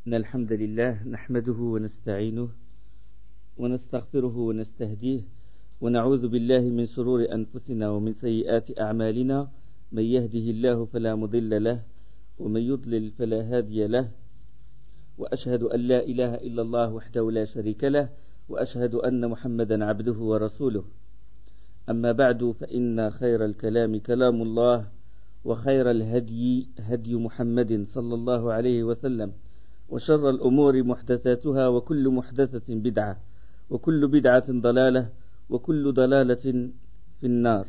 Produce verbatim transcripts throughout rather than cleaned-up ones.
إن الحمد لله نحمده ونستعينه ونستغفره ونستهديه ونعوذ بالله من شرور أنفسنا ومن سيئات أعمالنا من يهده الله فلا مضل له ومن يضلل فلا هادي له وأشهد أن لا إله إلا الله وحده لا شريك له وأشهد أن محمدا عبده ورسوله أما بعد فإن خير الكلام كلام الله وخير الهدي هدي محمد صلى الله عليه وسلم وشر الأمور محدثاتها وكل محدثة بدعة وكل بدعة ضلالة وكل ضلالة في النار.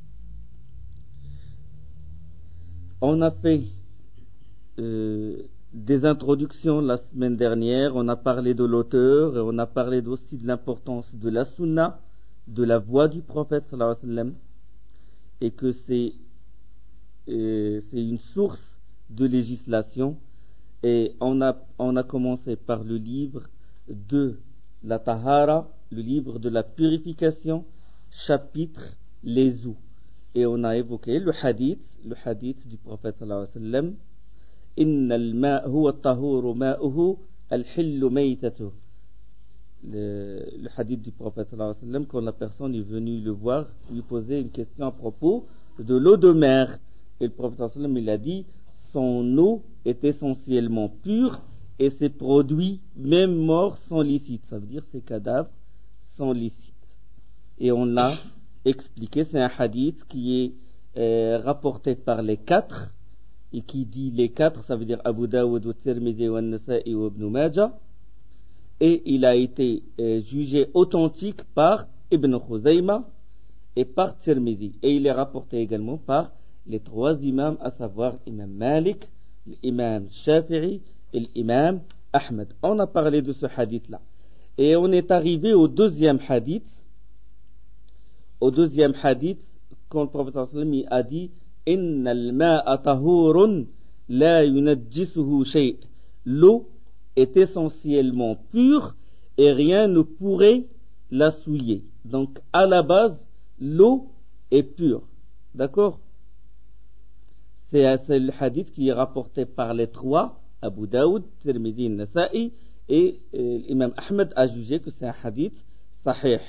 On a fait euh, des introductions la semaine dernière, on a parlé de l'auteur et on a parlé aussi de l'importance de la sunna, de la voix du prophète sallallahu alayhi wa sallam, et que c'est euh, c'est une source de législation. Et on a, on a commencé par le livre de la Tahara, le livre de la purification, chapitre les eaux. Et on a évoqué le hadith, le hadith du prophète sallallahu alayhi wa sallam, Inna al-ma' huwa at-tahuru ma'uhu al-hillu maytatuhu. Le, le hadith du prophète sallallahu alayhi wa sallam, quand la personne est venue le voir, lui poser une question à propos de l'eau de mer. Et le prophète sallallahu alayhi wa sallam, il a dit, son eau est essentiellement pure et ses produits, même morts, sont licites. Ça veut dire ses cadavres sont licites. Et on l'a expliqué, c'est un hadith qui est euh, rapporté par les quatre, et qui dit les quatre, ça veut dire Abu Dawud, Tirmidhi, Nasa'i et Ibn Majah. Et il a été euh, jugé authentique par Ibn Khuzayma et par Tirmidhi. Et il est rapporté également par les trois imams, à savoir l'imam Malik, l'imam Shafi'i et l'imam Ahmed. On a parlé de ce hadith-là. Et on est arrivé au deuxième hadith. Au deuxième hadith, quand le prophète sallallahu alayhi wa sallam a dit Inna al-ma'a tahurun la yunajjisuhu shay'. L'eau est essentiellement pure et rien ne pourrait la souiller. Donc, à la base, l'eau est pure. D'accord? C'est, c'est le hadith qui est rapporté par les trois, Abu Daoud, Tirmidhi, Nasa'i, et euh, l'imam Ahmed a jugé que c'est un hadith sahih.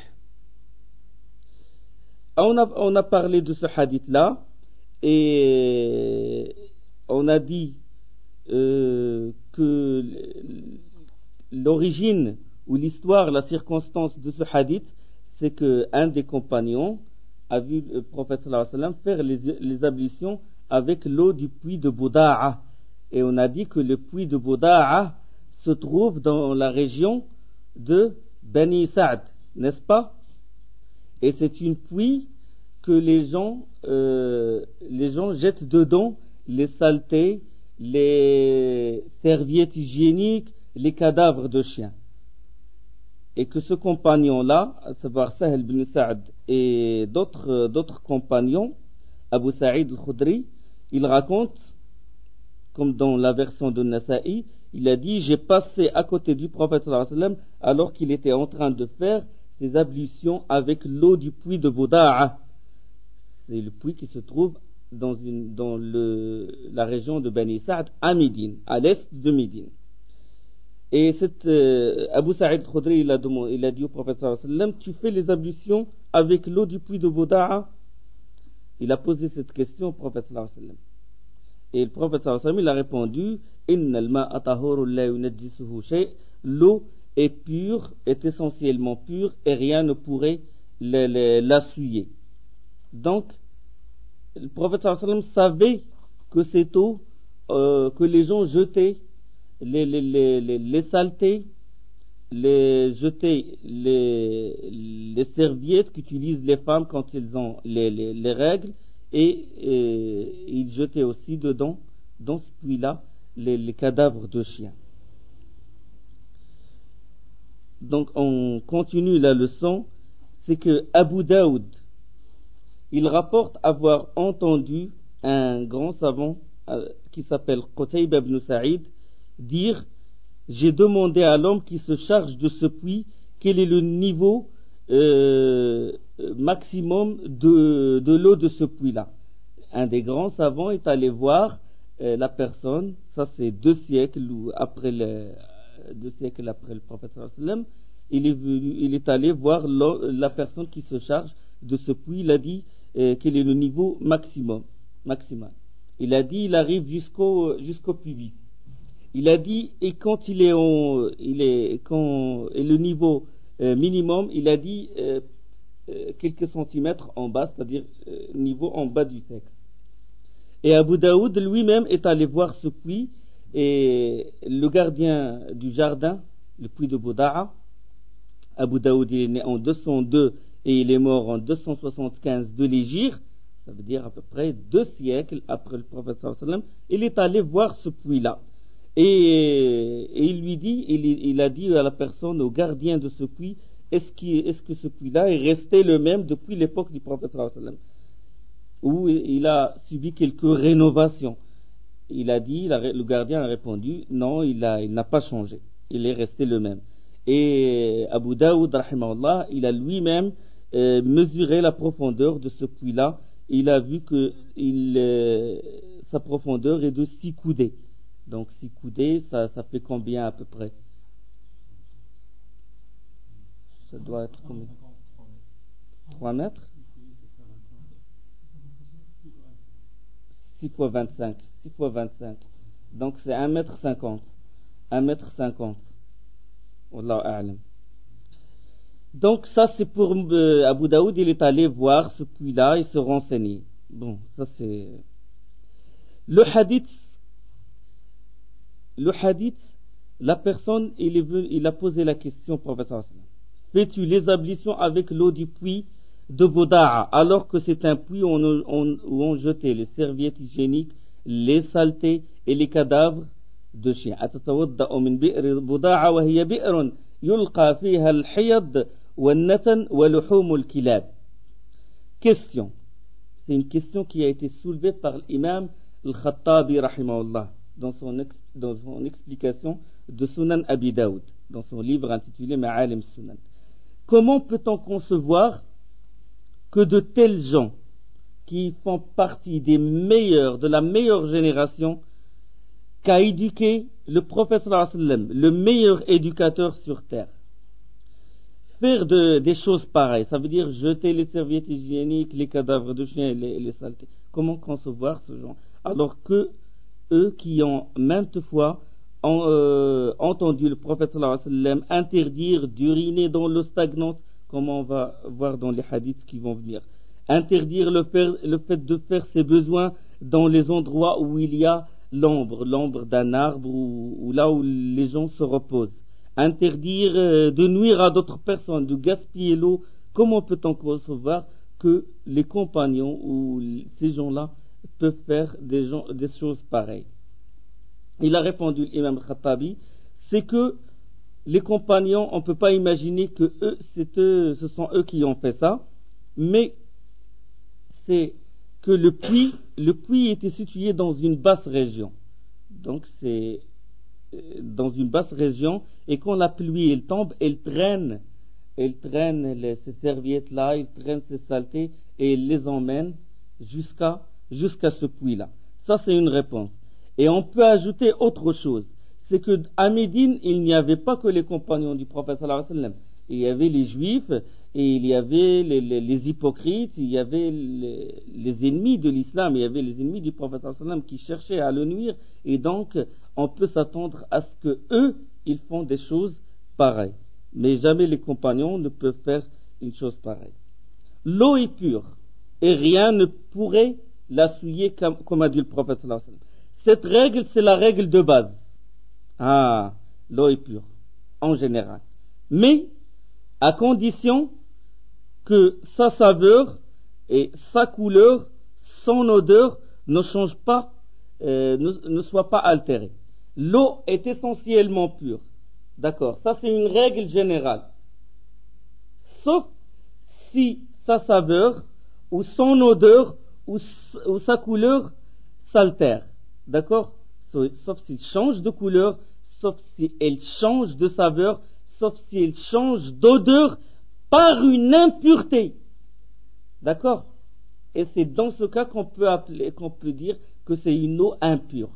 On a, on a parlé de ce hadith-là, et on a dit euh, que l'origine ou l'histoire, la circonstance de ce hadith, c'est qu'un des compagnons a vu le prophète sallallahu alayhi wa sallam faire les, les ablutions avec l'eau du puits de Bouda'a. Et on a dit que le puits de Bouda'a se trouve dans la région de Bani Sa'd, n'est-ce pas? Et c'est une puits que les gens, euh, les gens jettent dedans les saletés, les serviettes hygiéniques, les cadavres de chiens. Et que ce compagnon-là, à savoir Sahel bin Sa'd et d'autres, d'autres compagnons, Abu Sa'id al-Khudri, il raconte, comme dans la version de Nasa'i, il a dit, j'ai passé à côté du prophète sallallahu alayhi wa sallam alors qu'il était en train de faire ses ablutions avec l'eau du puits de Bouda'a. C'est le puits qui se trouve dans, une, dans le, la région de Bani Sa'd, à Médine, à l'est de Médine. Et cette, euh, Abu Sa'id al-Khudri, il a, demandé, il a dit au prophète sallallahu alayhi wa sallam, tu fais les ablutions avec l'eau du puits de Bouda'a? Il a posé cette question au prophète sallallahu alayhi wa sallam. Et le prophète sallallahu alayhi wa sallam, il a répondu Inna al-ma'a tahurun la yunajjisuhu shay'. L'eau est pure, est essentiellement pure et rien ne pourrait la, la, la souiller. Donc, le prophète sallallahu alayhi wa sallam savait que cette eau, euh, que les gens jetaient les, les, les, les, les saletés, les jeter les, les serviettes qu'utilisent les femmes quand elles ont les, les, les règles, et, et ils jetaient aussi dedans, dans ce puits-là, les, les cadavres de chiens. Donc on continue la leçon, c'est que Abu Daoud, il rapporte avoir entendu un grand savant euh, qui s'appelle Qutayba ibn Sa'id dire j'ai demandé à l'homme qui se charge de ce puits quel est le niveau euh, maximum de, de l'eau de ce puits-là. Un des grands savants est allé voir euh, la personne, ça c'est deux siècles ou après le, deux siècles après le prophète sallallahu alayhi wa sallam, il est venu, il est allé voir la personne qui se charge de ce puits. Il a dit euh, quel est le niveau maximum, maximal. Il a dit il arrive jusqu'au jusqu'au pubis. Il a dit et quand il est en, il est quand et le niveau euh, minimum, il a dit euh, euh, quelques centimètres en bas, c'est-à-dire euh, niveau en bas du sexe. Et Abu Daoud lui-même est allé voir ce puits et le gardien du jardin, le puits de Bouda'a. Abu Daoud il est né en deux cent deux et il est mort en deux cent soixante-quinze de l'Hégire, ça veut dire à peu près deux siècles après le prophète sallallahu alayhi wa sallam. Il est allé voir ce puits-là et, et il lui dit, il, il a dit à la personne, au gardien de ce puits, est-ce, qu'il, est-ce que ce puits-là est resté le même depuis l'époque du prophète sallallahu alayhi wa sallam, où il a subi quelques rénovations? Il a dit, le gardien a répondu, non, il, a, il n'a pas changé, il est resté le même. Et Abu Daoud, rahimahullah, il a lui-même euh, mesuré la profondeur de ce puits-là. Il a vu que il, euh, sa profondeur est de six coudées. Donc six coudées, ça, ça fait combien à peu près? Ça doit être combien? trois mètres? six fois vingt-cinq. six fois vingt-cinq. Donc c'est un mètre cinquante. un mètre cinquante. Wallahu a'lam. Donc ça c'est pour euh, Abu Daoud, il est allé voir ce puits-là et se renseigner. Bon, ça c'est... Le hadith, le hadith, la personne, il, est venu, il a posé la question au prophète sallallahu alayhi wa sallam. Fais-tu les ablutions avec l'eau du puits de Bouda'a, alors que c'est un puits où on, on, où on jetait les serviettes hygiéniques, les saletés et les cadavres de chiens. أتتوضأ من بئر بضاعة وهي بئر يلقى فيها الحيض والنتن ولحوم الكلاب. Question. C'est une question qui a été soulevée par l'imam Al-Khattabi rahimahullah dans son, ex, dans son explication de Sunan Abi Daoud, dans son livre intitulé Ma'alim Sunan. Comment peut-on concevoir que de tels gens qui font partie des meilleurs, de la meilleure génération qu'a éduqué le prophète sallallahu alayhi wa sallam, le meilleur éducateur sur terre, faire de, des choses pareilles, ça veut dire jeter les serviettes hygiéniques, les cadavres de chiens et les, les saletés. Comment concevoir ce genre? Alors que eux qui ont maintes fois ont, euh, entendu le prophète sallallahu alayhi wa sallam interdire d'uriner dans l'eau stagnante, comme on va voir dans les hadiths qui vont venir, interdire le, faire, le fait de faire ses besoins dans les endroits où il y a l'ombre, l'ombre d'un arbre ou, ou là où les gens se reposent, interdire euh, de nuire à d'autres personnes, de gaspiller l'eau. Comment peut-on concevoir que les compagnons ou ces gens-là peuvent faire des, gens, des choses pareilles? Il a répondu, l'imam Khattabi, c'est que les compagnons, on ne peut pas imaginer que eux, c'est eux, ce sont eux qui ont fait ça, mais c'est que le puits, le puits était situé dans une basse région. Donc c'est dans une basse région, et quand la pluie elle tombe, elle traîne, elle traîne les, ces serviettes là, elle traîne ces saletés et elle les emmène jusqu'à jusqu'à ce puits là. Ça c'est une réponse. Et on peut ajouter autre chose, c'est que à Médine il n'y avait pas que les compagnons du prophète sallallahu alayhi wa sallam. Il y avait les juifs et il y avait les, les, les hypocrites, il y avait les, les ennemis de l'islam, il y avait les ennemis du prophète sallallahu alayhi wa sallam qui cherchaient à le nuire, et donc on peut s'attendre à ce que eux ils font des choses pareilles, mais jamais les compagnons ne peuvent faire une chose pareille. L'eau est pure et rien ne pourrait la souiller, comme, comme a dit le prophète sallallahu alayhi wa sallam. Cette règle, c'est la règle de base. Ah, l'eau est pure en général, mais à condition que sa saveur et sa couleur, son odeur ne changent pas, euh, ne, ne soient pas altérées. L'eau est essentiellement pure. D'accord, ça c'est une règle générale. Sauf si sa saveur ou son odeur ou, ou sa couleur s'altère. D'accord, sauf s'il change de couleur, sauf si elle change de saveur, sauf si elle change d'odeur par une impureté. D'accord? Et c'est dans ce cas qu'on peut appeler, qu'on peut dire que c'est une eau impure.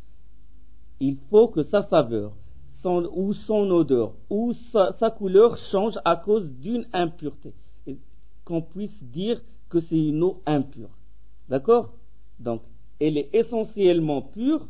Il faut que sa saveur, son, ou son odeur, ou sa, sa couleur change à cause d'une impureté. Et qu'on puisse dire que c'est une eau impure. D'accord? Donc, elle est essentiellement pure,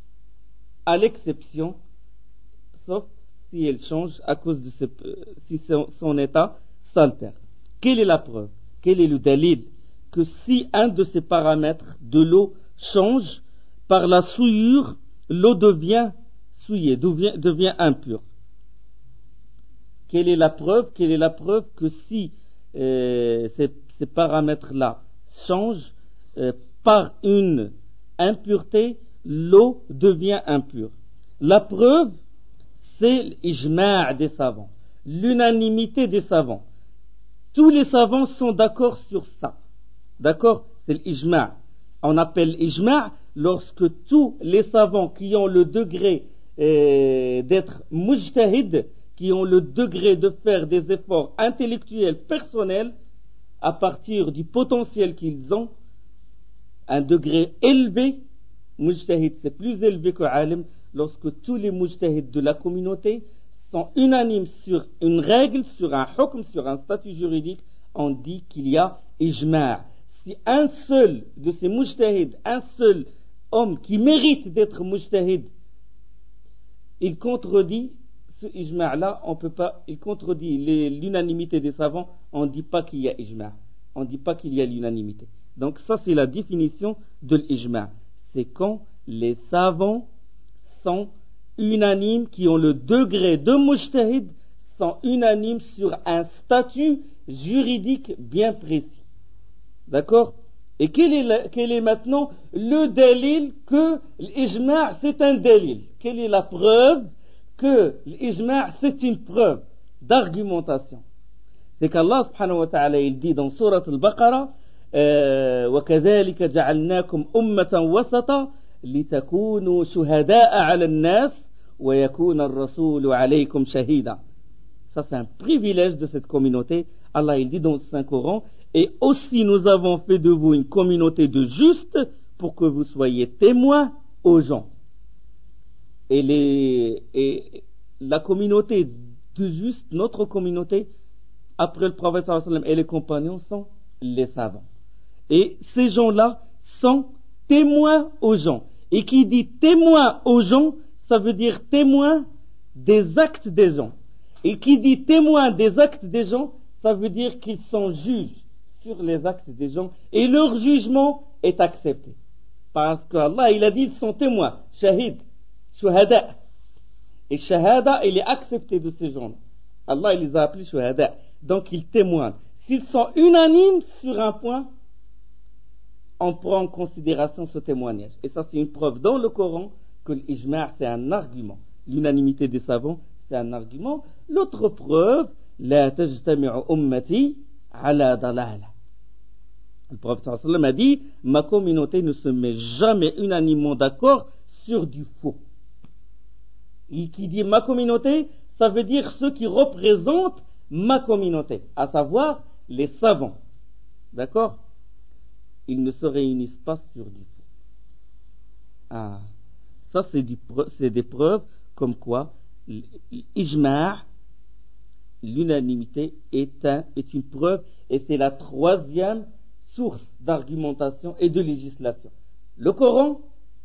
à l'exception, sauf si elle change à cause de ce, si son, son état s'altère. Quelle est la preuve? Quel est le dalil? Que si un de ces paramètres de l'eau change, par la souillure, l'eau devient souillée, devient, devient impure. Quelle est la preuve? Quelle est la preuve que si euh, ces, ces paramètres-là changent, euh, par une impureté, l'eau devient impure? La preuve, c'est l'ijma' des savants, l'unanimité des savants. Tous les savants sont d'accord sur ça. D'accord? C'est l'ijma'. On appelle ijma' lorsque tous les savants qui ont le degré euh, d'être mujtahid, qui ont le degré de faire des efforts intellectuels personnels, à partir du potentiel qu'ils ont, un degré élevé, mujtahid c'est plus élevé que alim, lorsque tous les mujtahids de la communauté sont unanimes sur une règle, sur un hukm, sur un statut juridique, on dit qu'il y a ijma'. Si un seul de ces mujtahids, un seul homme qui mérite d'être mujtahid, il contredit ce ijma'-là, on peut pas, il contredit les, l'unanimité des savants, on ne dit pas qu'il y a ijma', on ne dit pas qu'il y a l'unanimité. Donc ça c'est la définition de l'ijma'. C'est quand les savants sont unanimes, qui ont le degré de mujtahid, sont unanimes sur un statut juridique bien précis. D'accord? Et quel est, la, quel est maintenant le dalil que l'ijma' c'est un dalil? Quelle est la preuve que l'ijma' c'est une preuve d'argumentation? C'est qu'Allah subhanahu wa ta'ala il dit dans sourate al-Baqarah euh, وَكَذَلِكَ جَعَلْنَاكُمْ أُمَّةً وَسَطًا لِتَكُونُوا شُهَدَاءَ عَلَى النَّاسِ وَيَكُونَ الرَّسُولُ عَلَيْكُمْ شَهِيدًا. Ça c'est un privilège de cette communauté. Allah il dit dans le Saint-Coran, et aussi nous avons fait de vous une communauté de justes pour que vous soyez témoins aux gens. Et, les, et la communauté de justes, notre communauté, après le prophète sallallahu alayhi wa sallam et les compagnons, sont les savants. Et ces gens-là sont témoins aux gens. Et qui dit témoin aux gens, ça veut dire témoin des actes des gens. Et qui dit témoin des actes des gens, ça veut dire qu'ils sont juges sur les actes des gens et leur jugement est accepté. Parce qu'Allah, il a dit, ils sont témoins, shahid, shuhada. Et shahada, il est accepté de ces gens-là. Allah, il les a appelés shuhada. Donc, ils témoignent. S'ils sont unanimes sur un point, on prend en considération ce témoignage. Et ça, c'est une preuve dans le Coran que l'ijma' c'est un argument. L'unanimité des savants, c'est un argument. L'autre preuve, la tajtami'u ummati ala dalala. Le prophète sallallahu alayhi wa sallam a dit, ma communauté ne se met jamais unanimement d'accord sur du faux. Et qui dit ma communauté, ça veut dire ceux qui représentent ma communauté, à savoir les savants. D'accord? Ils ne se réunissent pas sur du faux. Ah, ça c'est, du, c'est des preuves comme quoi l'ijma', l'unanimité est, un, est une preuve, et c'est la troisième source d'argumentation et de législation. Le Coran,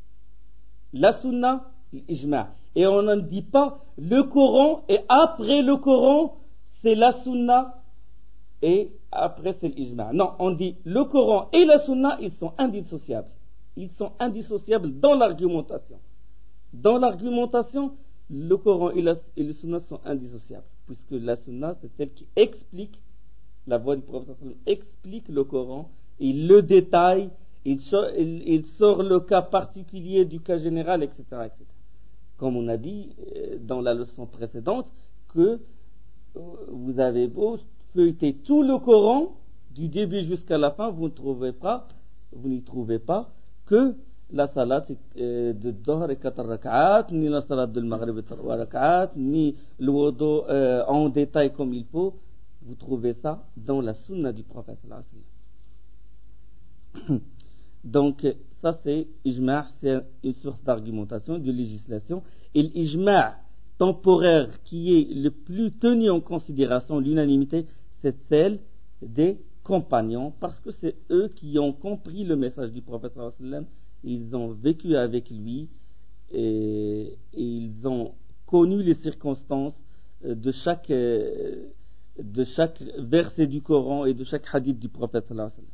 la Sunna, l'ijma'. Et on ne dit pas le Coran et après le Coran c'est la Sunna et après c'est l'ijma'. Non, on dit le Coran et la Sunna, ils sont indissociables. Ils sont indissociables dans l'argumentation. Dans l'argumentation, le Coran et la, et le Sunna sont indissociables, puisque la Sunna c'est celle qui explique, la voix du prophète explique le Coran, il le détaille, il sort, il, il sort le cas particulier du cas général, et cetera, et cetera. Comme on a dit dans la leçon précédente, que vous avez beau feuilleter tout le Coran, du début jusqu'à la fin, vous ne trouvez pas, vous n'y trouvez pas que la salat de Dohr et quatre rak'at, ni la salat de Maghrib et trois rak'at, ni le wudu euh, en détail comme il faut. Vous trouvez ça dans la sunna du prophète sallallahu alayhi wa sallam. Donc, ça c'est ijma', c'est une source d'argumentation, de législation. Et l'ijma' temporaire qui est le plus tenu en considération, l'unanimité, c'est celle des compagnons, parce que c'est eux qui ont compris le message du prophète sallallahu alayhi wa sallam, ils ont vécu avec lui et, et ils ont connu les circonstances de chaque, de chaque verset du Coran et de chaque hadith du prophète sallallahu alayhi wa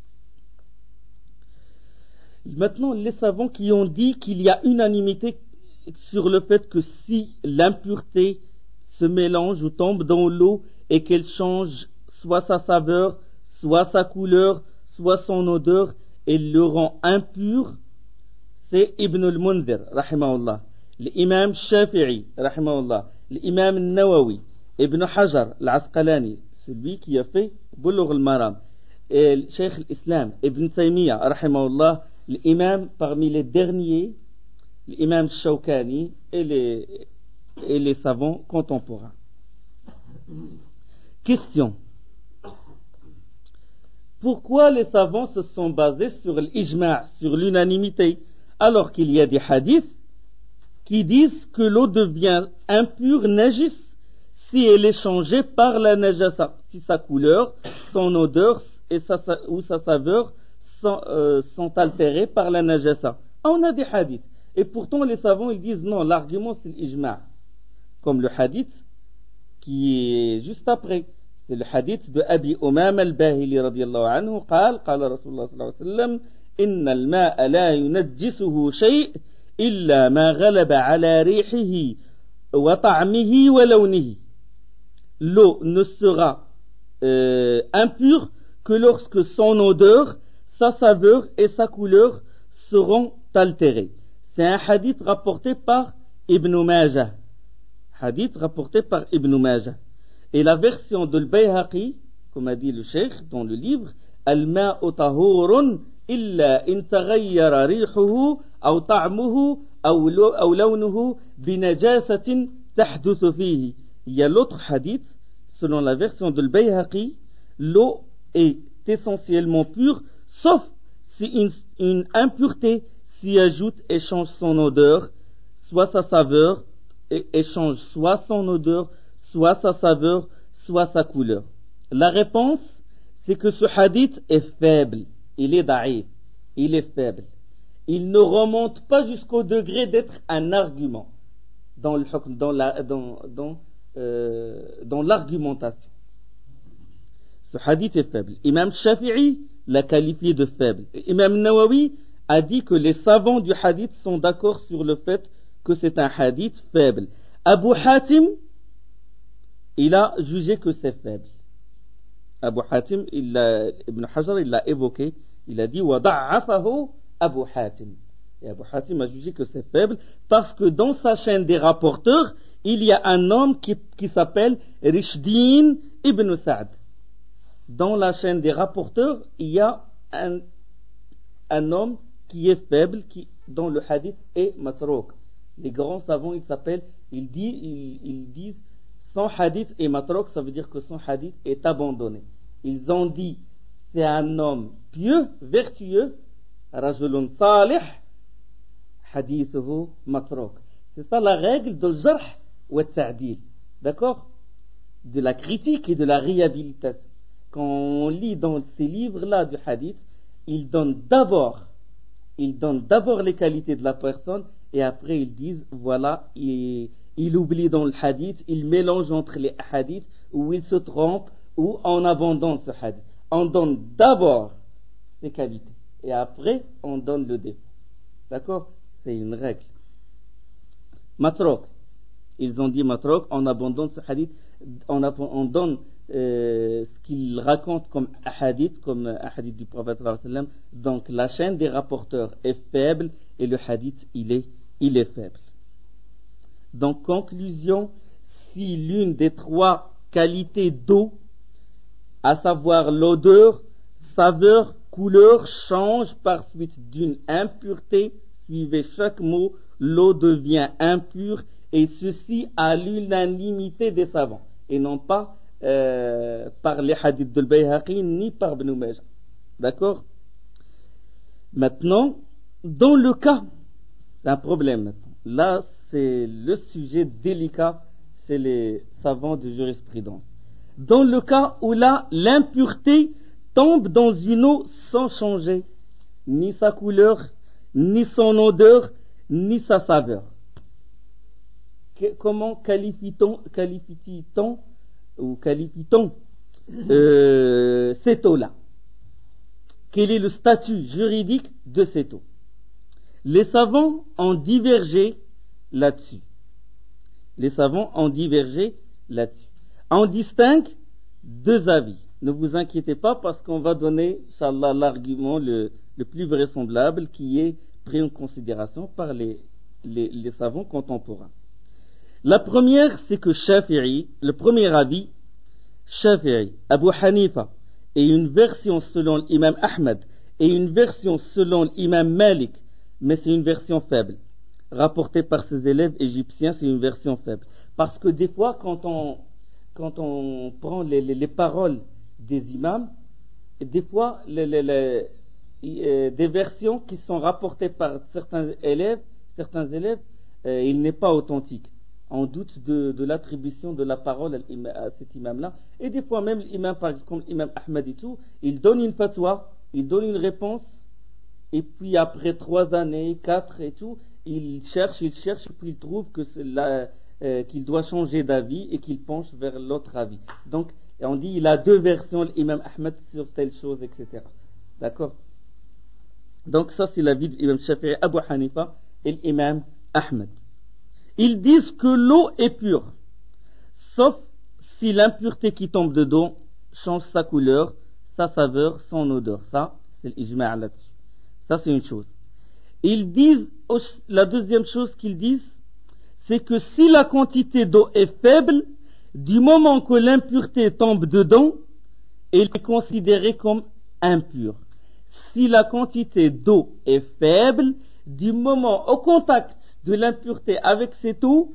sallam. Maintenant, les savants qui ont dit qu'il y a unanimité sur le fait que si l'impureté se mélange ou tombe dans l'eau et qu'elle change soit sa saveur, soit sa couleur, soit son odeur, elle le rend impur, c'est Ibn al-Mundhir, rahimahullah, l'imam Shafi'i, rahimahullah, l'imam al-Nawawi, Ibn Hajar, l'Asqalani, celui qui a fait Bulugh al-Maram, et le Cheikh l'Islam, Ibn Taymiyyah, rahimahullah, l'imam parmi les derniers, l'imam Shawkani et les, et les savants contemporains. Question. Pourquoi les savants se sont basés sur l'ijma', sur l'unanimité, alors qu'il y a des hadiths qui disent que l'eau devient impure, najis, si elle est changée par la najasa, si sa couleur, son odeur et sa, ou sa saveur sont, euh, sont altérées par la najasa. On a des hadiths. Et pourtant les savants ils disent non, l'argument c'est l'ijma'. Comme le hadith qui est juste après. C'est le hadith de Abi Umama al-Bahili radiyallahu anhu قال قال رسول الله صلى الله عليه وسلم إن الماء لا ينجسه شيء إلا ما غلب على ريحه وطعمه ولونه. L'eau ne sera euh, impure que lorsque son odeur, sa saveur et sa couleur seront altérées. C'est un hadith rapporté par Ibn Majah. Hadith rapporté par Ibn Majah. Et la version de l'Bayhaqi, comme a dit le cheikh dans le livre, Al-ma'u tahurun illa in taghayyara rihuhu aw ta'muhu aw lawnuhu binajasatin tahduthu fihi. Il y a l'autre hadith, selon la version de l'Bayhaqi, l'eau est essentiellement pure, sauf si une, une impureté s'y ajoute et change son odeur, soit sa saveur, et, et change soit son odeur, soit sa saveur, soit sa couleur. La réponse, c'est que ce hadith est faible. Il est da'if. Il est faible. Il ne remonte pas jusqu'au degré d'être un argument dans, le, dans, la, dans, dans, euh, dans l'argumentation. Ce hadith est faible. Imam Shafi'i l'a qualifié de faible. Imam Nawawi a dit que les savants du hadith sont d'accord sur le fait que c'est un hadith faible. Abu Hatim, il a jugé que c'est faible. Abu Hatim, il a, Ibn Hajar, il l'a évoqué. Il a dit وَضَعَّفَهُ Abu Hatim. Et Abu Hatim a jugé que c'est faible parce que dans sa chaîne des rapporteurs, il y a un homme qui, qui s'appelle Rishdin ibn Sa'd. Dans la chaîne des rapporteurs, il y a un, un homme qui est faible, qui, dont le hadith est matrouk. Les grands savants, ils s'appellent, ils disent, ils, ils disent son hadith est matrouk, ça veut dire que son hadith est abandonné. Ils ont dit, c'est un homme pieux, vertueux, rajulun salih, hadithuhu matrouk. C'est ça la règle de l'jarh wa ta'dil. D'accord? De la critique et de la réhabilitation. Quand on lit dans ces livres-là du hadith, ils donnent d'abord, ils donnent d'abord les qualités de la personne et après ils disent, voilà, il, il oublie dans le hadith, il mélange entre les hadiths ou il se trompe ou on abandonne ce hadith. On donne d'abord ses qualités et après on donne le défaut. D'accord? C'est une règle. Matrouk. Ils ont dit matrouk, on abandonne ce hadith, on, on donne euh, ce qu'ils racontent comme hadith, comme un hadith du prophète sallallahu alayhi wa sallam. Donc la chaîne des rapporteurs est faible et le hadith il est, il est faible. Donc conclusion, si l'une des trois qualités d'eau, à savoir l'odeur, saveur, couleur, change par suite d'une impureté, suivez chaque mot, l'eau devient impure, et ceci à l'unanimité des savants, et non pas euh, par les hadiths de Bayhaqi, ni par Ibn Majah. D'accord? Maintenant, dans le cas, c'est un problème maintenant. Là, c'est le sujet délicat, c'est les savants de jurisprudence. Dans le cas où là, l'impureté tombe dans une eau sans changer ni sa couleur, ni son odeur, ni sa saveur. Que, comment qualifie-t-on, qualifie-t-on ou qualifie-t-on euh, cette eau-là? Quel est le statut juridique de cette eau? Les savants ont divergé là-dessus. Les savants ont divergé là-dessus. On distingue deux avis. Ne vous inquiétez pas parce qu'on va donner, Inch'Allah, l'argument le, le plus vraisemblable qui est pris en considération par les, les, les savants contemporains. La première, c'est que Shafi'i, le premier avis, Shafi'i, Abu Hanifa, et une version selon l'imam Ahmed, et une version selon l'imam Malik, mais c'est une version faible. Rapportée par ses élèves égyptiens, c'est une version faible. Parce que des fois, quand on, quand on prend les, les, les paroles des imams, des fois, les, les, les, euh, des versions qui sont rapportées par certains élèves, certains élèves, euh, il n'est pas authentique. On doute de, de l'attribution de la parole à, à cet imam-là. Et des fois même, l'imam, par exemple, comme l'imam Ahmed et tout, il donne une fatwa, il donne une réponse, et puis après trois années, quatre et tout, il cherche, il cherche, et puis il trouve que c'est là, euh, qu'il doit changer d'avis et qu'il penche vers l'autre avis. Donc, on dit il a deux versions, l'imam Ahmed, sur telle chose, et cetera. D'accord? Donc ça, c'est l'avis de l'imam Shafi'i, Abu Hanifa et l'imam Ahmed. Ils disent que l'eau est pure, sauf si l'impureté qui tombe dedans change sa couleur, sa saveur, son odeur. Ça, c'est l'ijma' là-dessus. Ça, c'est une chose. Ils disent, la deuxième chose qu'ils disent, c'est que si la quantité d'eau est faible, du moment que l'impureté tombe dedans, elle est considérée comme impure. Si la quantité d'eau est faible, du moment au contact de l'impureté avec cette eau,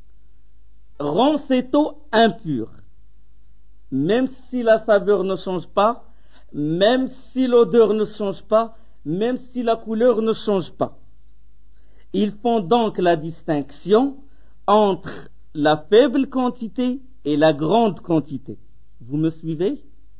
rend cette eau impure. Même si la saveur ne change pas, même si l'odeur ne change pas, même si la couleur ne change pas. Ils font donc la distinction entre la faible quantité et la grande quantité. Vous me suivez?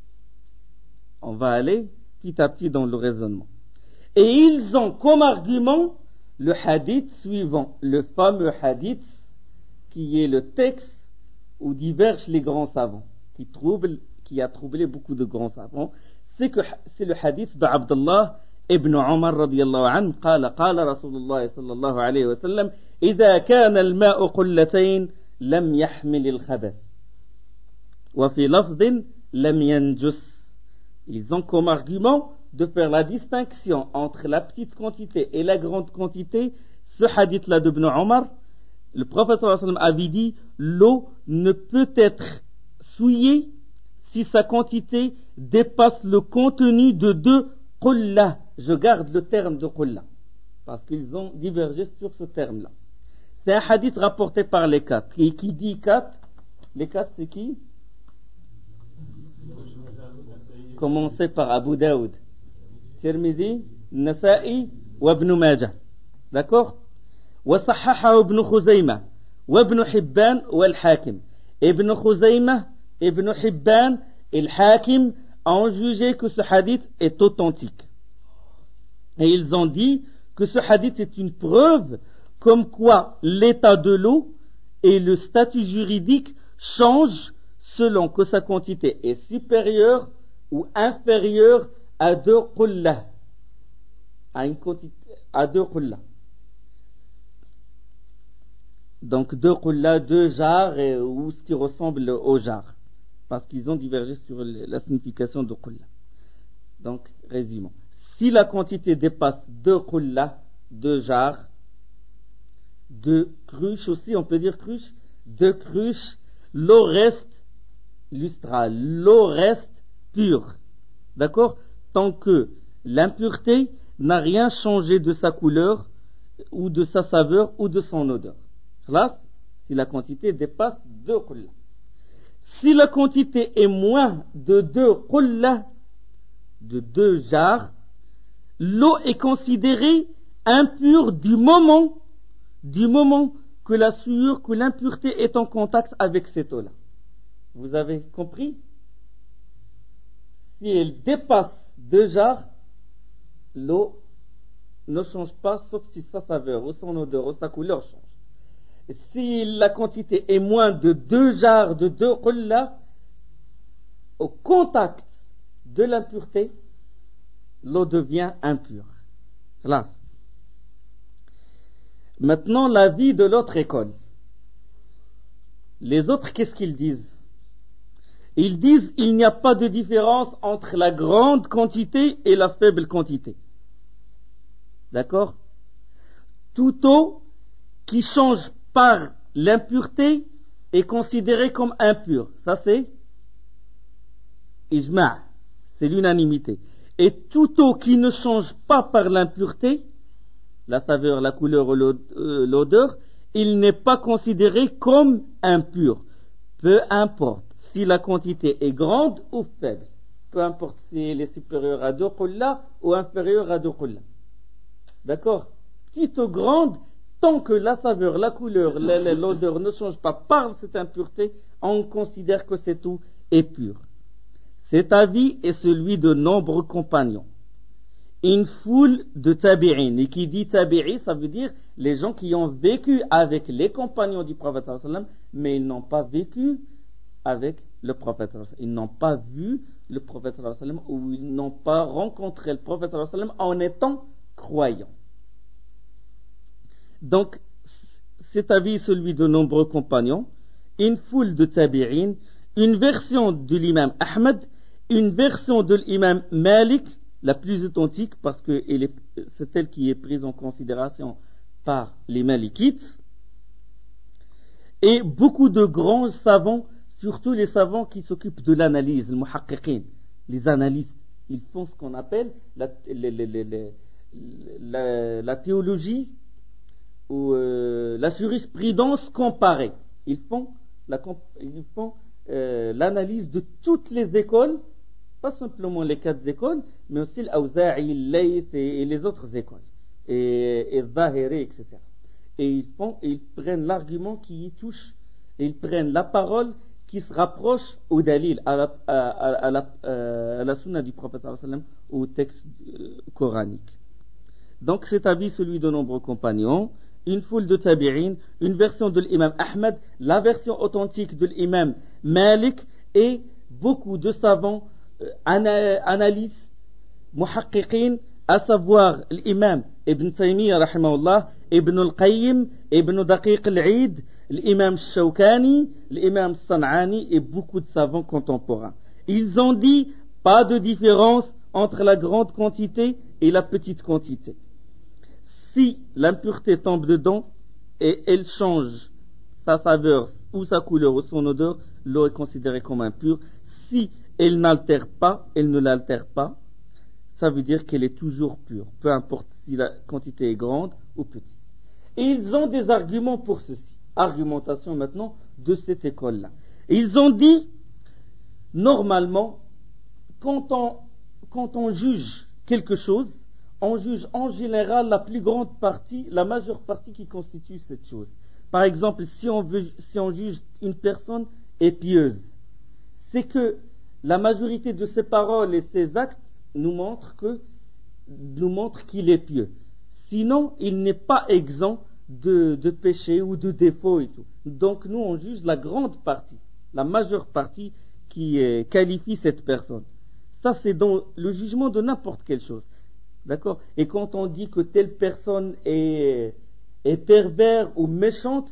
On va aller petit à petit dans le raisonnement. Et ils ont comme argument le hadith suivant, le fameux hadith qui est le texte où divergent les grands savants, qui, trouble, qui a troublé beaucoup de grands savants. C'est, que, c'est le hadith d'Abdullah ibn Umar radiyallahu anhu, قال قال رسول الله صلى الله عليه وسلم إذا كان الماء قلتين لم يحمل الخبث وفي لفظ لم ينجس. Ils ont comme argument de faire la distinction entre la petite quantité et la grande quantité. Ce hadith-là d'Ibn Omar, le prophète sallallahu alayhi wa sallam avait dit l'eau ne peut être souillée si sa quantité dépasse le contenu de deux qulla. Je garde le terme de qulla parce qu'ils ont divergé sur ce terme-là. C'est un hadith rapporté par les quatre. Et qui dit quatre? Les quatre, c'est qui? Commencez par Abu Daoud, Tirmidhi, Nasa'i wa Ibn Majah. D'accord? Wa sahaha Ibn Khuzaymah wa Ibn Hibban wa al-Hakim. Ibn Khuzaymah, Ibn Hibban et al-Hakim ont jugé que ce hadith est authentique. Et ils ont dit que ce hadith est une preuve comme quoi l'état de l'eau et le statut juridique changent selon que sa quantité est supérieure ou inférieure à deux qullah, à une quantité, à deux qullah. Donc deux qullah, deux jarres, et, ou ce qui ressemble aux jarres, parce qu'ils ont divergé sur la signification de qullah. Donc, résumons. Si la quantité dépasse deux qullah, deux jarres, deux cruches aussi, on peut dire cruches, deux cruches, l'eau reste lustrale, l'eau reste pure. D'accord? Tant que l'impureté n'a rien changé de sa couleur, ou de sa saveur, ou de son odeur. Là, si la quantité dépasse deux qullah. Si la quantité est moins de deux qullah, de deux jarres, l'eau est considérée impure du moment, du moment que la souillure, que l'impureté est en contact avec cette eau-là. Vous avez compris? Si elle dépasse deux jarres, l'eau ne change pas, sauf si sa saveur, ou son odeur, ou sa couleur change. Et si la quantité est moins de deux jarres de deux qullah, au contact de l'impureté, l'eau devient impure. Là. Maintenant, l'avis de l'autre école. Les autres, qu'est-ce qu'ils disent? Ils disent il n'y a pas de différence entre la grande quantité et la faible quantité. D'accord? Toute eau qui change par l'impureté est considérée comme impure. Ça c'est ijma', c'est l'unanimité. Et toute eau qui ne change pas par l'impureté, la saveur, la couleur ou l'odeur, il n'est pas considéré comme impur. Peu importe si la quantité est grande ou faible. Peu importe si elle est supérieure à deux qullah ou inférieure à deux qullah. D'accord? Petite ou grande, tant que la saveur, la couleur, l'odeur ne change pas par cette impureté, on considère que cette eau est pure. Cet avis est celui de nombreux compagnons. Une foule de tabi'in. Et qui dit tabi'i, ça veut dire les gens qui ont vécu avec les compagnons du prophète sallallahu alayhi wa sallam, mais ils n'ont pas vécu avec le prophète sallallahu alayhi wa sallam. Ils n'ont pas vu le prophète sallallahu alayhi wa sallam, ou ils n'ont pas rencontré le prophète sallallahu alayhi wa sallam en étant croyants. Donc, cet avis est celui de nombreux compagnons, une foule de tabi'in, une version de l'imam Ahmed, une version de l'imam Malik, la plus authentique parce que elle est, c'est elle qui est prise en considération par les Malikites, et beaucoup de grands savants, surtout les savants qui s'occupent de l'analyse, les muhaqqiqin, les analystes. Ils font ce qu'on appelle la, la, la, la, la, la théologie ou euh, la jurisprudence comparée. Ils font, la, ils font euh, l'analyse de toutes les écoles, pas simplement les quatre écoles, mais aussi l'Awza'i, l'Layth et les autres écoles, et, et Zahiri, et cetera. Et ils font, ils prennent l'argument qui y touche, et ils prennent la parole qui se rapproche au dalil, à la, à, à, à la, à la sunna du prophète sallallahu alayhi wa sallam, au texte euh, coranique. Donc cet avis, celui de nombreux compagnons, une foule de tabi'in, une version de l'imam Ahmed, la version authentique de l'imam Malik, et beaucoup de savants, euh, ana, analystes, muhaqqiqin, à savoir l'imam Ibn Taymiyyah rahimahullah, Ibn al-Qayyim, Ibn Daqiq al-Eid, l'imam Shawkani, l'imam San'ani et beaucoup de savants contemporains. Ils ont dit pas de différence entre la grande quantité et la petite quantité. Si l'impureté tombe dedans et elle change sa saveur ou sa couleur ou son odeur, l'eau est considérée comme impure. Si elle n'altère pas, elle ne l'altère pas, ça veut dire qu'elle est toujours pure, peu importe si la quantité est grande ou petite. Et ils ont des arguments pour ceci. Argumentation maintenant de cette école-là. Ils ont dit, normalement, quand on, quand on juge quelque chose, on juge en général la plus grande partie, la majeure partie qui constitue cette chose. Par exemple, si on, veut, si on juge une personne est pieuse, c'est que la majorité de ses paroles et ses actes nous montrent que, nous montrent qu'il est pieux. Sinon, il n'est pas exempt de, de péché ou de défaut et tout. Donc nous, on juge la grande partie, la majeure partie qui euh, qualifie cette personne. Ça, c'est dans le jugement de n'importe quelle chose. D'accord? Et quand on dit que telle personne est, est pervers ou méchante,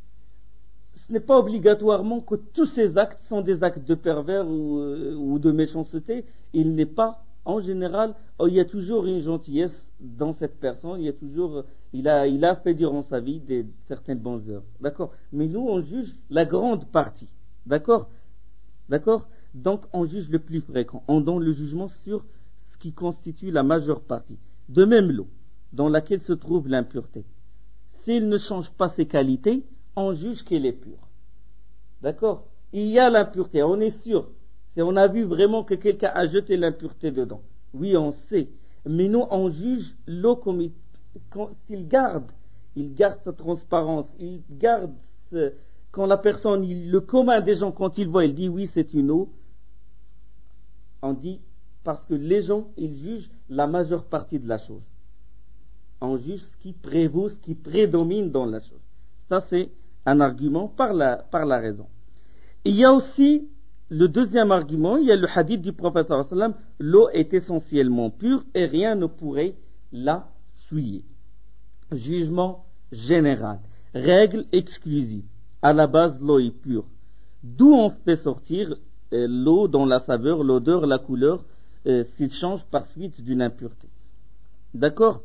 ce n'est pas obligatoirement que tous ces actes sont des actes de pervers ou, ou de méchanceté. Il n'est pas, en général, oh, il y a toujours une gentillesse dans cette personne, il y a toujours, il a, il a fait durant sa vie des, certaines bonnes œuvres. D'accord? Mais nous, on juge la grande partie. D'accord? D'accord? Donc, on juge le plus fréquent. On donne le jugement sur ce qui constitue la majeure partie. De même l'eau, dans laquelle se trouve l'impureté. S'il ne change pas ses qualités, on juge qu'elle est pure. D'accord? Il y a l'impureté, on est sûr. Si on a vu vraiment que quelqu'un a jeté l'impureté dedans. Oui, on sait. Mais nous, on juge l'eau comme il, quand, s'il garde, il garde sa transparence, il garde, ce, quand la personne, il, le commun des gens, quand il voit, il dit oui, c'est une eau, on dit, parce que les gens, ils jugent la majeure partie de la chose. On juge ce qui prévaut, ce qui prédomine dans la chose. Ça, c'est un argument par la, par la raison. Et il y a aussi le deuxième argument, il y a le hadith du prophète sallallahu alayhi wa sallam, l'eau est essentiellement pure et rien ne pourrait la souiller. Jugement général, règle exclusive. À la base, l'eau est pure. D'où on fait sortir euh, l'eau dont la saveur, l'odeur, la couleur, euh, s'il change par suite d'une impureté. D'accord?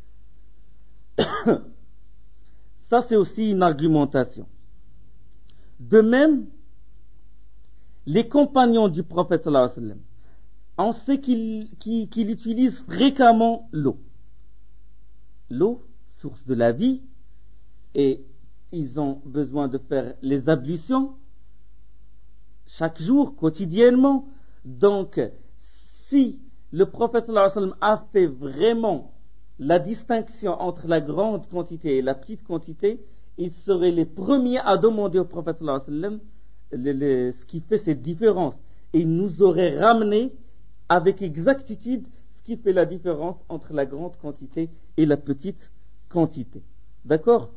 Ça, c'est aussi une argumentation. De même, les compagnons du prophète sallallahu alayhi wa sallam, on sait qu'ils, qu'ils, qu'ils utilisent fréquemment l'eau. L'eau, source de la vie, et ils ont besoin de faire les ablutions chaque jour, quotidiennement. Donc, si le prophète sallallahu alayhi wa sallam a fait vraiment la distinction entre la grande quantité et la petite quantité, ils seraient les premiers à demander au prophète sallallahu alayhi wa sallam le, le, ce qui fait cette différence. Et il nous aurait ramené avec exactitude ce qui fait la différence entre la grande quantité et la petite quantité. D'accord?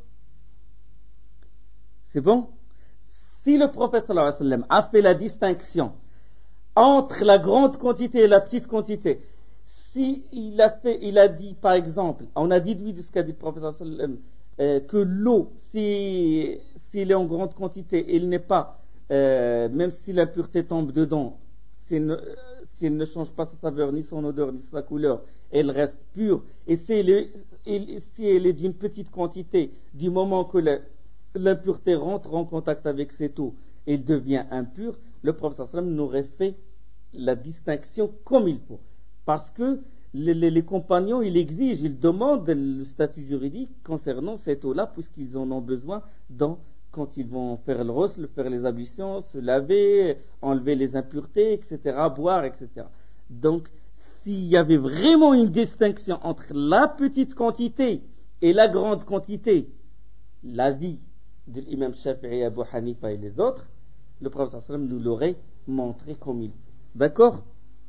C'est bon? Si le prophète sallallahu alayhi wa sallam a fait la distinction entre la grande quantité et la petite quantité, si il a fait, il a dit par exemple, on a dit lui de ce qu'a dit le prophète sallallahu alayhi wa sallam, euh, que l'eau, si, s'il est en grande quantité, il n'est pas, euh, même si l'impureté tombe dedans, s'il ne, s'il ne change pas sa saveur, ni son odeur, ni sa couleur, elle reste pure. Et si elle est, si elle est d'une petite quantité, du moment que la, l'impureté rentre en contact avec cette eau, elle devient impure, le prophète sallallahu alayhi wa sallam n'aurait fait la distinction comme il faut. Parce que les, les, les compagnons, ils exigent, ils demandent le statut juridique concernant cette eau-là, puisqu'ils en ont besoin dans, quand ils vont faire le rosle, faire les ablutions, se laver, enlever les impuretés, et cetera, boire, et cetera. Donc, s'il y avait vraiment une distinction entre la petite quantité et la grande quantité, l'avis de l'imam Shafi'i, Abu Hanifa et les autres, le prophète sallallahu alayhi wa sallam nous l'aurait montré comme il faut. D'accord?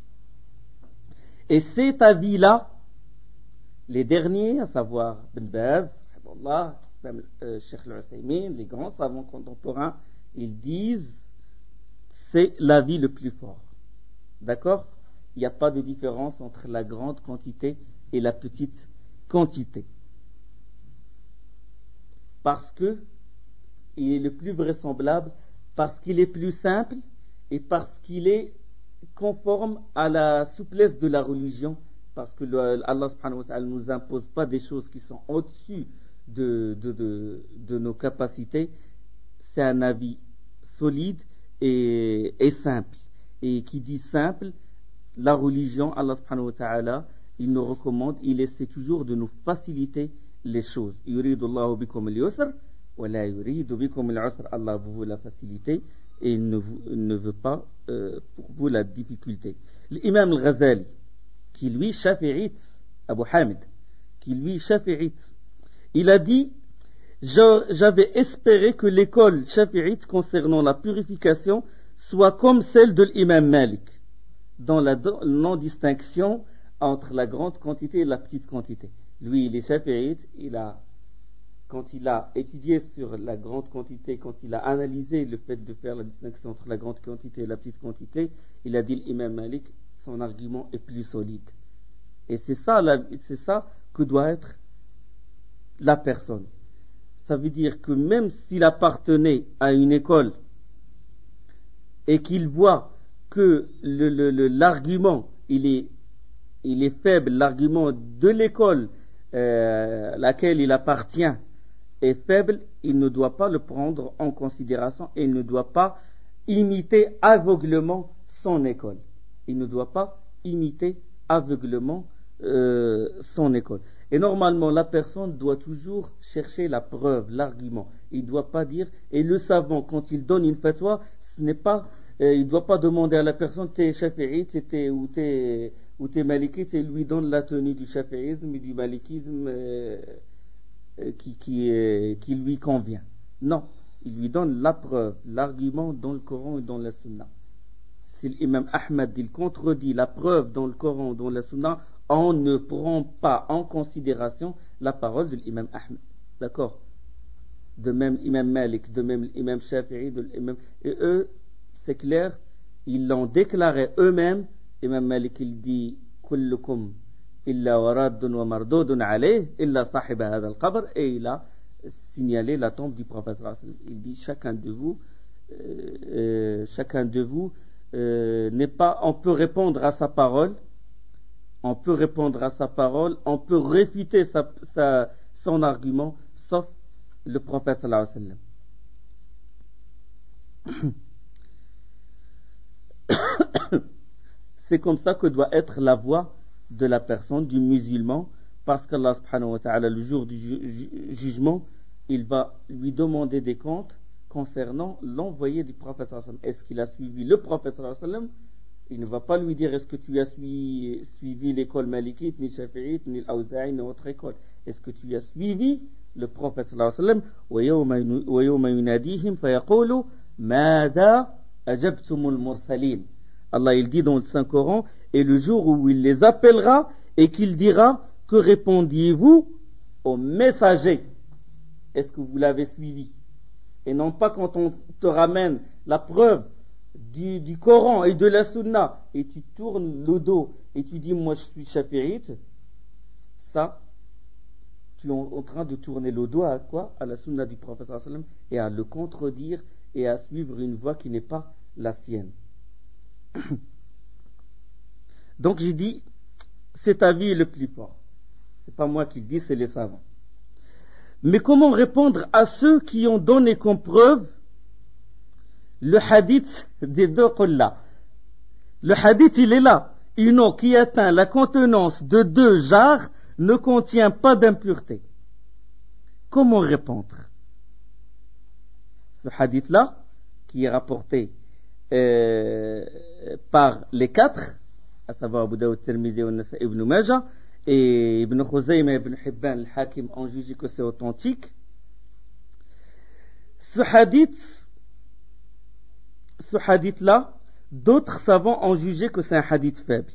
Et cet avis-là, les derniers, à savoir Ben Baz, même euh, Cheikh Al-Uthaymin, les grands savants contemporains, ils disent c'est l'avis le plus fort. D'accord? Il n'y a pas de différence entre la grande quantité et la petite quantité. Parce que il est le plus vraisemblable, parce qu'il est plus simple et parce qu'il est conforme à la souplesse de la religion, parce que le, Allah subhanahu wa ta'ala ne nous impose pas des choses qui sont au-dessus de, de, de, de nos capacités. C'est un avis solide et, et simple. Et qui dit simple, la religion, Allah subhanahu wa ta'ala, il nous recommande, il essaie toujours de nous faciliter les choses. Yuridu Allahu bikum al-yusr wa la yuridu bikum al-usr. Allah veut la facilité et il ne, vous, il ne veut pas euh, pour vous la difficulté. L'imam al-Ghazali, qui lui shafi'ite, Abu Hamid, qui lui shafi'ite, il a dit j'avais espéré que l'école shafi'ite concernant la purification soit comme celle de l'imam Malik, dans la non-distinction entre la grande quantité et la petite quantité. Lui, il est shafi'ite, il a quand il a étudié sur la grande quantité, quand il a analysé le fait de faire la distinction entre la grande quantité et la petite quantité, il a dit l'imam Malik, son argument est plus solide. Et c'est ça, la, c'est ça que doit être la personne. Ça veut dire que même s'il appartenait à une école et qu'il voit que le, le, le, l'argument il est, il est faible, l'argument de l'école euh, à laquelle il appartient est faible, il ne doit pas le prendre en considération et il ne doit pas imiter aveuglement son école. Il ne doit pas imiter aveuglement euh, son école. Et normalement, la personne doit toujours chercher la preuve, l'argument. Il ne doit pas dire, et le savant, quand il donne une fatwa, ce n'est pas, euh, il ne doit pas demander à la personne, t'es shafi'ite, t'es, ou t'es, ou tu es malikite et lui donne la tenue du shafi'isme et du malikisme euh, qui, qui, euh, qui lui convient. Non, il lui donne la preuve, l'argument dans le Coran et dans la Sunna. Si l'imam Ahmad il contredit la preuve dans le Coran ou dans la Sunna, on ne prend pas en considération la parole de l'imam Ahmad. D'accord? De même l'imam Malik, de même l'imam Shafi'i, de l'imam... et eux, c'est clair, ils l'ont déclaré eux-mêmes. Imam Malik il dit kullukum illa waradun wa mardudun alayh illa sahib hadha al-qabr, et il a signalé la tombe du prophète. Il dit chacun de vous euh, euh, chacun de vous euh, n'est pas, on peut répondre à sa parole, on peut répondre à sa parole, on peut réfuter sa, sa, son argument, sauf le prophète sallallahu alayhi wa sallam. C'est comme ça que doit être la voix de la personne, du musulman, parce qu'Allah subhanahu wa ta'ala, le jour du ju- ju- jugement, il va lui demander des comptes concernant l'envoyé du prophète sallallahu alayhi wa sallam. Est-ce qu'il a suivi le prophète sallallahu alayhi wa sallam? Il ne va pas lui dire est-ce que tu as suivi, suivi l'école malikite, ni shafi'ite, ni l'awza'i, ni autre école. Est-ce que tu as suivi le prophète sallallahu alayhi wa sallam? wa yawma yunadihim fayaqulu mada ajabtumul mursalin. Allah il dit dans le Saint-Coran, et le jour où il les appellera et qu'il dira, que répondiez-vous aux messagers? Est-ce que vous l'avez suivi? Et non pas quand on te ramène la preuve du, du Coran et de la Sunna et tu tournes le dos et tu dis moi je suis shafi'ite, ça tu es en, en train de tourner le dos à quoi? À la Sunna du prophète sallallahu alayhi wa sallam, et à le contredire et à suivre une voie qui n'est pas la sienne. Donc j'ai dit, cet avis est le plus fort. C'est pas moi qui le dis, c'est les savants. Mais comment répondre à ceux qui ont donné comme preuve le hadith des deux qullas? Le hadith, il est là. Une eau qui atteint la contenance de deux jarres ne contient pas d'impureté. Comment répondre? Ce hadith-là, qui est rapporté euh, par les quatre, à savoir Abu Dawud, Tirmidhi, An-Nasa'i, Ibn Majah, et Ibn Khuzayma et Ibn Hibban, le Hakim, ont jugé que c'est authentique. Ce hadith, ce hadith-là, d'autres savants ont jugé que c'est un hadith faible.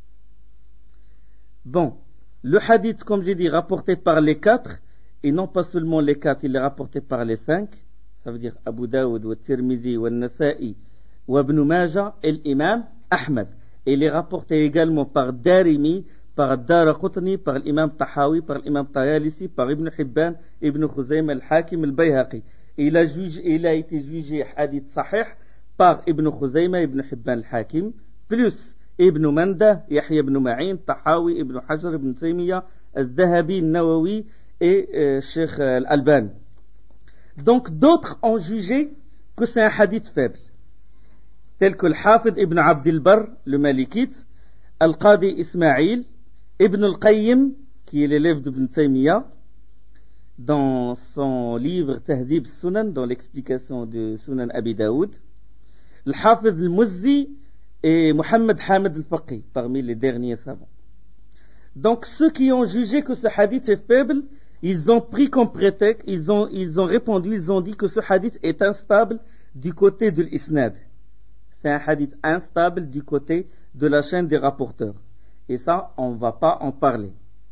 Bon, le hadith, comme j'ai dit, rapporté par les quatre, et non pas seulement les quatre, il est rapporté par les cinq, ça veut dire Abu Dawud, wa Tirmidhi, wa Nasa'i, wa Ibn Majah, et l'imam Ahmad. Et il est rapporté également par Darimi, par Daraqutni, par l'imam Tahawi, par l'imam Tayalisi, par Ibn Hibban, Ibn Khuzayma, al-Hakim, al-Bayhaqi. Et il a, jugé, il a été jugé hadith sahih par Ibn Khuzayma, Ibn Hibban, al-Hakim, plus Ibn Manda, Yahya ibn Ma'in, Tahawi, Ibn Hajar, Ibn Taymiyyah, al-Dhahabi, al-Nawawi et euh, Sheikh al-Albani. Donc d'autres ont jugé que c'est un hadith faible, tel que le Hafid Ibn Abd al-Barr, le Malikite, Al-Qadi Ismail, Ibn al-Qayyim, qui est l'élève d'Ibn Taymiyyah, dans son livre Tahdib Sunan, dans l'explication de Sunan Abi Daoud, le Hafid al-Muzzi et Muhammad Hamid al-Faqih, parmi les derniers savants. Donc ceux qui ont jugé que ce hadith est faible, ils ont pris comme prétexte, ils ont, ils ont répondu, ils ont dit que ce hadith est instable du côté de l'isnad. C'est un hadith instable du côté de la chaîne des rapporteurs. Et ça, on ne va pas en parler.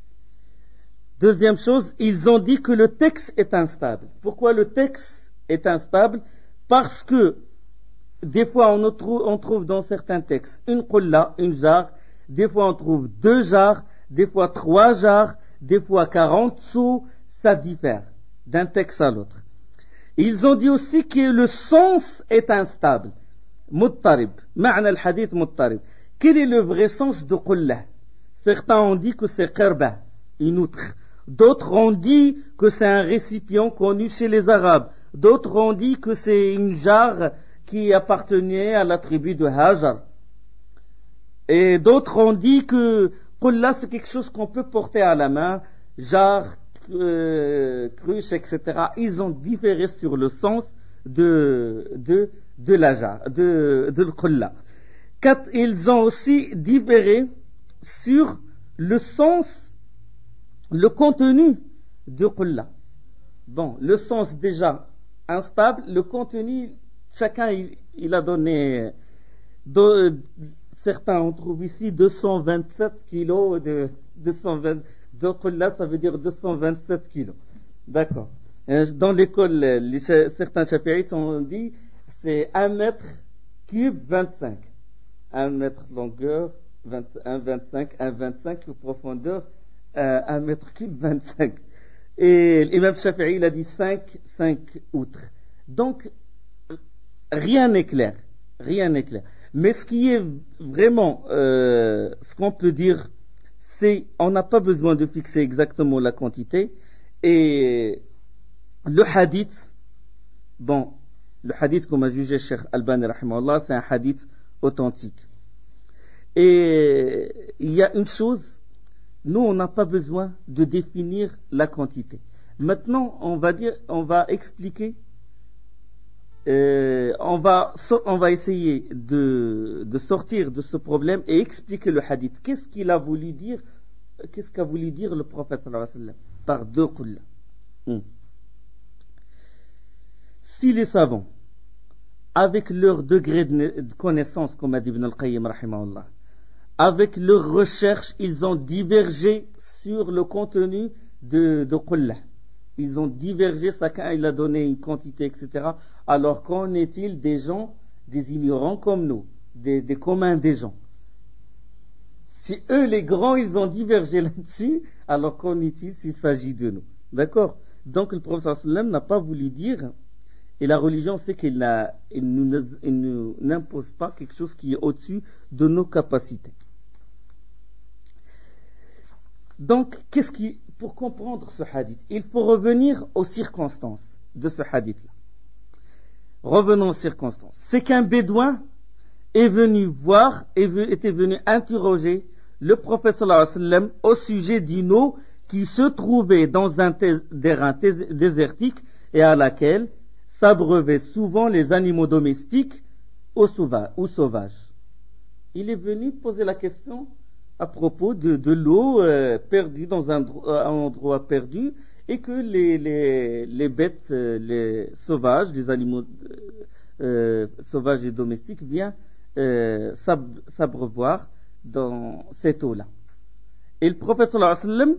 Deuxième chose, ils ont dit que le texte est instable. Pourquoi le texte est instable? Parce que des fois on trouve, on trouve dans certains textes une qulla, une jarre, des fois on trouve deux jarres, des fois trois jarres, des fois quarante sous, ça diffère d'un texte à l'autre. Ils ont dit aussi que le sens est instable. Muttarib, ma'na al-hadith muttarib. Quel est le vrai sens de qulla? Certains ont dit que c'est qirba, une outre. D'autres ont dit que c'est un récipient connu chez les Arabes. D'autres ont dit que c'est une jarre qui appartenait à la tribu de Hajar. Et d'autres ont dit que qulla c'est quelque chose qu'on peut porter à la main, jarre, euh, cruche, et cetera. Ils ont différé sur le sens de, de, de la jarre, de, de qulla. Ils ont aussi différé sur le sens, le contenu de Qulla. Bon, le sens déjà instable, le contenu, chacun il, il a donné, de, certains ont trouvé ici deux cent vingt-sept kilos de, deux cent vingt, de Qulla, ça veut dire deux cent vingt-sept kilos. D'accord. Dans l'école, les, certains chapitrites ont dit c'est un mètre cube vingt-cinq. Un mètre longueur, un vingt-cinq, un vingt-cinq profondeur, euh, un mètre cube vingt-cinq. Et l'imam Shafi'i il a dit cinq, cinq outres. Donc, rien n'est clair. Rien n'est clair. Mais ce qui est vraiment, euh, ce qu'on peut dire, c'est on n'a pas besoin de fixer exactement la quantité. Et le hadith, bon, le hadith comme a jugé Cheikh Albani rahimahullah, c'est un hadith authentique. Et il y a une chose, nous on n'a pas besoin de définir la quantité. Maintenant, on va dire, on va expliquer, euh, on va, on va essayer de, de sortir de ce problème et expliquer le hadith. Qu'est-ce qu'il a voulu dire, qu'est-ce qu'a voulu dire le prophète sallallahu alayhi wa sallam par deux qulla. Hmm. Si les savants, avec leur degré de connaissance, comme a dit Ibn al-Qayyim rahimahullah, avec leur recherche, ils ont divergé sur le contenu de, de Qulla. Ils ont divergé, chacun il a donné une quantité, et cetera. Alors qu'en est-il des gens, des ignorants comme nous, des, des communs des gens? Si eux, les grands, ils ont divergé là-dessus, alors qu'en est-il s'il s'agit de nous? D'accord? Donc le prophète sallallahu alayhi wa sallam n'a pas voulu dire, et la religion c'est qu'il n'a, il nous, il nous n'impose pas quelque chose qui est au-dessus de nos capacités. Donc, qu'est-ce qui, pour comprendre ce hadith, il faut revenir aux circonstances de ce hadith-là. Revenons aux circonstances. C'est qu'un bédouin est venu voir, était venu interroger le prophète sallallahu alayhi wa sallam au sujet d'une eau qui se trouvait dans un terrain désertique et à laquelle s'abreuvaient souvent les animaux domestiques ou sauvages. Il est venu poser la question à propos de, de l'eau euh, perdue dans un, un endroit perdu et que les, les, les bêtes euh, les sauvages, les animaux euh, sauvages et domestiques viennent euh, s'abreuvoir dans cette eau-là. Et le prophète sallallahu alayhi wa sallam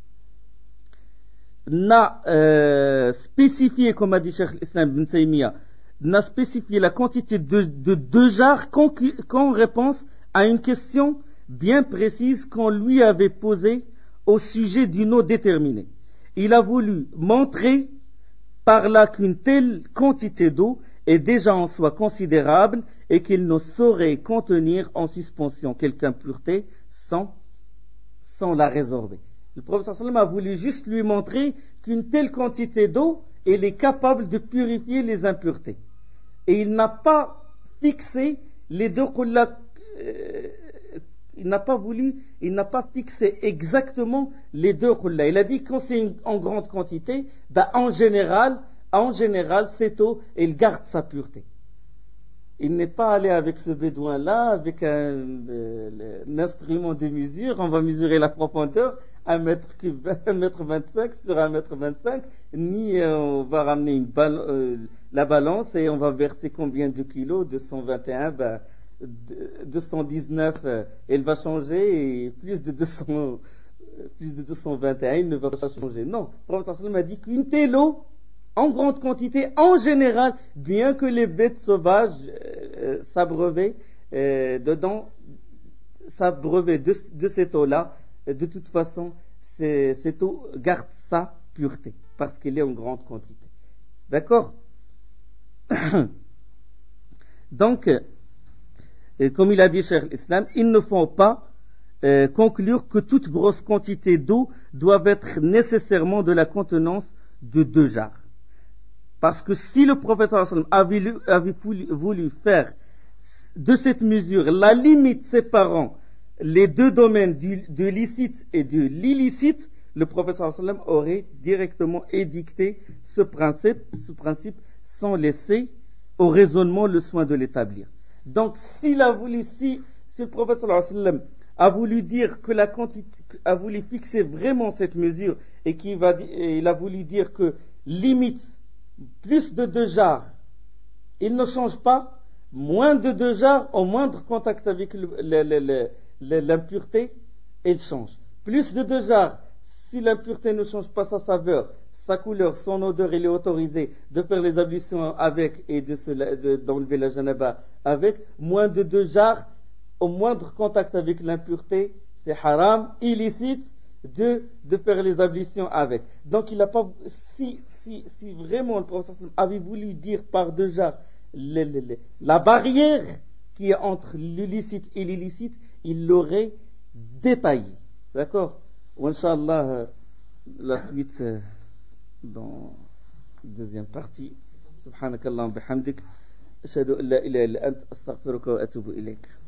n'a euh, spécifié, comme a dit Cheikh l'Islam Ibn Taymiyyah, n'a spécifié la quantité de, de deux jarres qu'en, qu'en réponse à une question bien précise qu'on lui avait posée au sujet d'une eau déterminée. Il a voulu montrer par là qu'une telle quantité d'eau est déjà en soi considérable et qu'il ne saurait contenir en suspension quelque impureté sans, sans la résorber. Le prophète sallallahu alayhi wa sallam a voulu juste lui montrer qu'une telle quantité d'eau, elle est capable de purifier les impuretés. Et il n'a pas fixé les deux qulla, euh, il n'a pas voulu, il n'a pas fixé exactement les deux qulla. Il a dit quand c'est une, en grande quantité, ben en général, en général, cette eau, elle garde sa pureté. Il n'est pas allé avec ce bédouin-là, avec un, euh, un instrument de mesure, on va mesurer la profondeur, un mètre cube, un mètre vingt-cinq sur un mètre vingt-cinq, ni euh, on va ramener une balle, euh, la balance et on va verser combien de kilos, deux cent vingt et un, ben, deux cent dix-neuf, euh, elle va changer et plus de deux cents, plus de deux cent vingt et un, il ne va pas changer. Non, le prophète sallallahu alayhi wa sallam a dit qu'une telle eau, en grande quantité, en général, bien que les bêtes sauvages euh, s'abreuvaient euh, dedans, s'abreuvaient de, de cette eau-là, de toute façon, c'est, cette eau garde sa pureté, parce qu'elle est en grande quantité. D'accord? Donc, euh, comme il a dit Cheikh l'Islam, il ne faut pas euh, conclure que toute grosse quantité d'eau doit être nécessairement de la contenance de deux jarres. Parce que si le prophète avait, avait voulu faire de cette mesure la limite séparant les deux domaines du, de licite et de l'illicite, le prophète aurait directement édicté ce principe, ce principe sans laisser au raisonnement le soin de l'établir. Donc s'il a voulu, si, si le prophète a voulu dire que la quantité, a voulu fixer vraiment cette mesure et qu'il va, et il a voulu dire que limite plus de deux jars, il ne change pas, moins de deux jars, au moindre contact avec le, le, le, le, le, l'impureté, il change. Plus de deux jars, si l'impureté ne change pas sa saveur, sa couleur, son odeur, il est autorisé de faire les ablutions avec et de se, de, d'enlever la janaba avec. Moins de deux jars, au moindre contact avec l'impureté, c'est haram, illicite, de, de faire les ablutions avec. Donc il n'a pas, si, si, si vraiment le prophète avait voulu dire par deux jars le, le, le, la barrière qui est entre l'illicite et l'illicite, il l'aurait détaillé. D'accord? Inch'Allah, la suite dans la deuxième partie. Subhanakallah wa bihamdik. Ashhadu an la ilaha illa ant, astaghfiruka wa atubu ilayk.